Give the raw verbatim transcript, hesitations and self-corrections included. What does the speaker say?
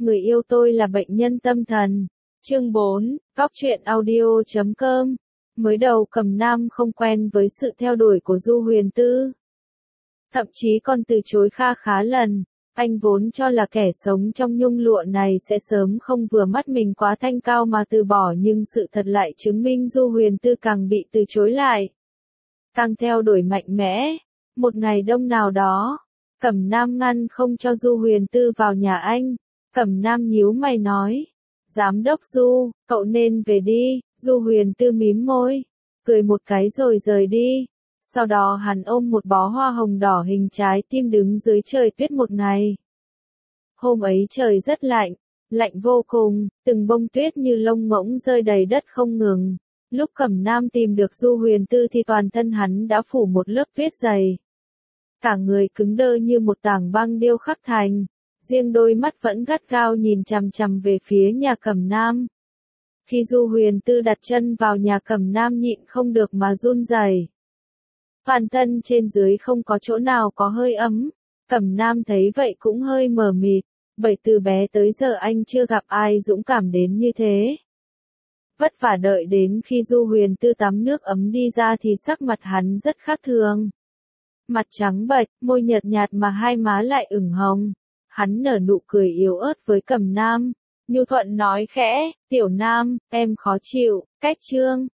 Người yêu tôi là bệnh nhân tâm thần. Chương bốn, Góc truyện audio chấm com. Mới đầu Cẩm Nam không quen với sự theo đuổi của Du Huyền Tư. Thậm chí còn từ chối kha khá lần. Anh vốn cho là kẻ sống trong nhung lụa này sẽ sớm không vừa mắt mình quá thanh cao mà từ bỏ, nhưng sự thật lại chứng minh Du Huyền Tư càng bị từ chối lại, càng theo đuổi mạnh mẽ. Một ngày đông nào đó, Cẩm Nam ngăn không cho Du Huyền Tư vào nhà anh. Cẩm Nam nhíu mày nói, Giám đốc Du, cậu nên về đi. Du Huyền Tư mím môi, cười một cái rồi rời đi. Sau đó hắn ôm một bó hoa hồng đỏ hình trái tim đứng dưới trời tuyết một ngày. Hôm ấy trời rất lạnh, lạnh vô cùng, từng bông tuyết như lông ngỗng rơi đầy đất không ngừng. Lúc Cẩm Nam tìm được Du Huyền Tư thì toàn thân hắn đã phủ một lớp tuyết dày. Cả người cứng đơ như một tảng băng điêu khắc thành, riêng đôi mắt vẫn gắt gao nhìn chằm chằm về phía nhà Cẩm Nam. Khi Du Huyền Tư đặt chân vào nhà Cẩm Nam nhịn không được mà run rẩy. Toàn thân trên dưới không có chỗ nào có hơi ấm. Cẩm Nam thấy vậy cũng hơi mờ mịt, bởi từ bé tới giờ anh chưa gặp ai dũng cảm đến như thế. Vất vả đợi đến khi Du Huyền Tư tắm nước ấm đi ra thì sắc mặt hắn rất khác thường. Mặt trắng bệch, môi nhợt nhạt mà hai má lại ửng hồng. Hắn nở nụ cười yếu ớt với Cẩm Nam, nhu thuận nói khẽ, Tiểu Nam, em khó chịu, cách trương,